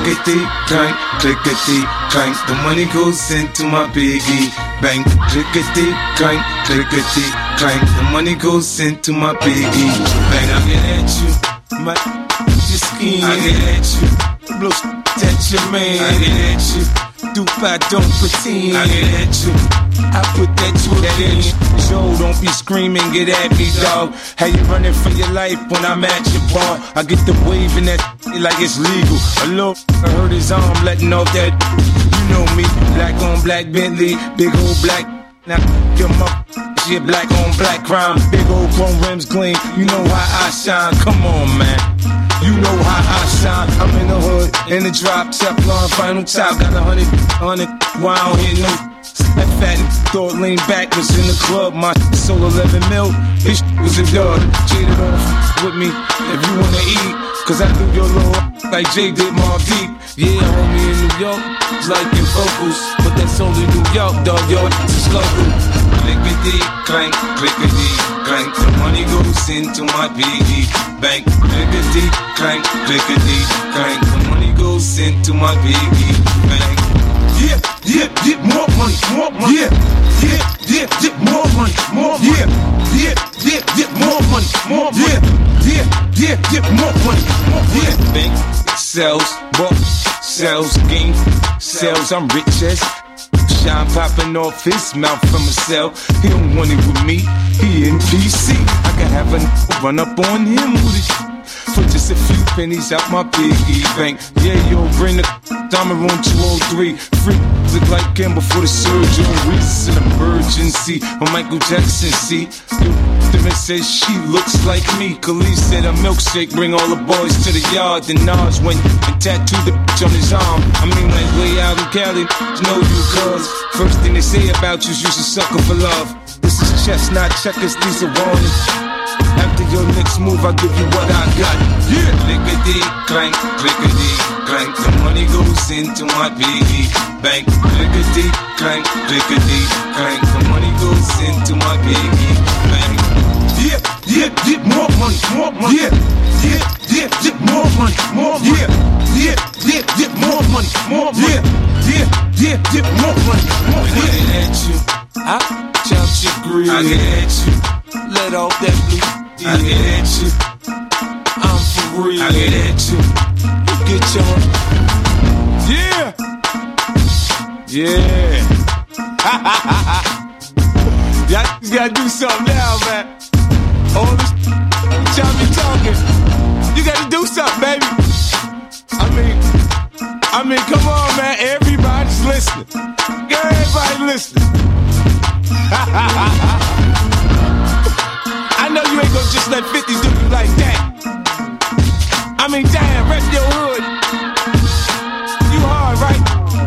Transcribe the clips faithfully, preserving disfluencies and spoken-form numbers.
clickety clank, clickety clank. The money goes into my piggy bank. Clickety clank, clickety clank. The money goes into my piggy bank. I get at you, my your skin. I get at you, blow at your man. I get at you, do I don't pretend. I get at you, I put that to that in. Joe, don't be screaming, get at me, dog. How you running for your life when I'm at your bar? I get the waving that like it's legal. A little I hurt his arm, letting off that. You know me, black on black Bentley, big old black. Now your mother, shit black on black crime, big old chrome rims gleam. You know how I shine, come on, man. You know how I shine. I'm in the hood, in the drop, Teflon, final top. Got a hundred, hundred, why I don't hear no. That fat thought lean back, was in the club. My soul eleven mil, this was a dog. Jaded off with me if you wanna eat. Cause I do your little like Jay did Mobb Deep. Yeah, homie in New York, it's like your vocals. But that's only New York, dog, yo, it's local. Clickety clank, clickety clank. The money goes into my piggy bank. Clickety clank, clickety clank. The money goes into my piggy bank. Yeah, yeah, get more money, more money. Yeah, yeah, yeah, get more money, more money. Yeah, yeah, yeah, get more money, more money. Yeah, yeah, yeah, get more money, more money. Yeah, bank sells, book sells, game sells. I'm rich as shine popping off his mouth from a cell. He don't want it with me, he in P C. I can have a run up on him with it. For just a few pennies out my piggy bank. Yeah, yo, bring the diamond room two oh three. Freak look like him before the surgery. It's an emergency. On Michael Jackson, see. Yo, says she looks like me. Khalid said a milkshake bring all the boys to the yard. Then Nas went and tattooed the bitch on his arm. I mean, like way out in Cali, you know you cuz. First thing they say about you is you's a sucker for love. This is chess, not checkers, these are warnings. After your next move, I'll give you what I got. Yeah, clickety clank, clickety clank. The money goes into my piggy bank. Clickety clank, clickety clank. The money goes into my piggy bank. Yeah, yeah, get more money, more money. Yeah, yeah, yeah, get more money, more money. Yeah, yeah, yeah, get more money, more money. Yeah, yeah, yeah, get more money, more money. I get at you, I jump your grill. I get at you, let off that blue. I get at you, I'm for real. I get at you, you get your. Yeah, yeah. Y'all just gotta do something now, man. All this y'all be talking, you gotta do something, baby. I mean, I mean, come on, man. Everybody's listening. Everybody listening. I know you ain't gonna just let fifty do you like that. I mean, damn, rep your hood. You hard, right?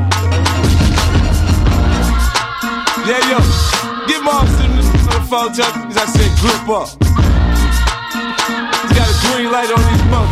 Yeah, yo, get Mobbs in the photo, cause I said group up. You got a green light on these motherfuckers.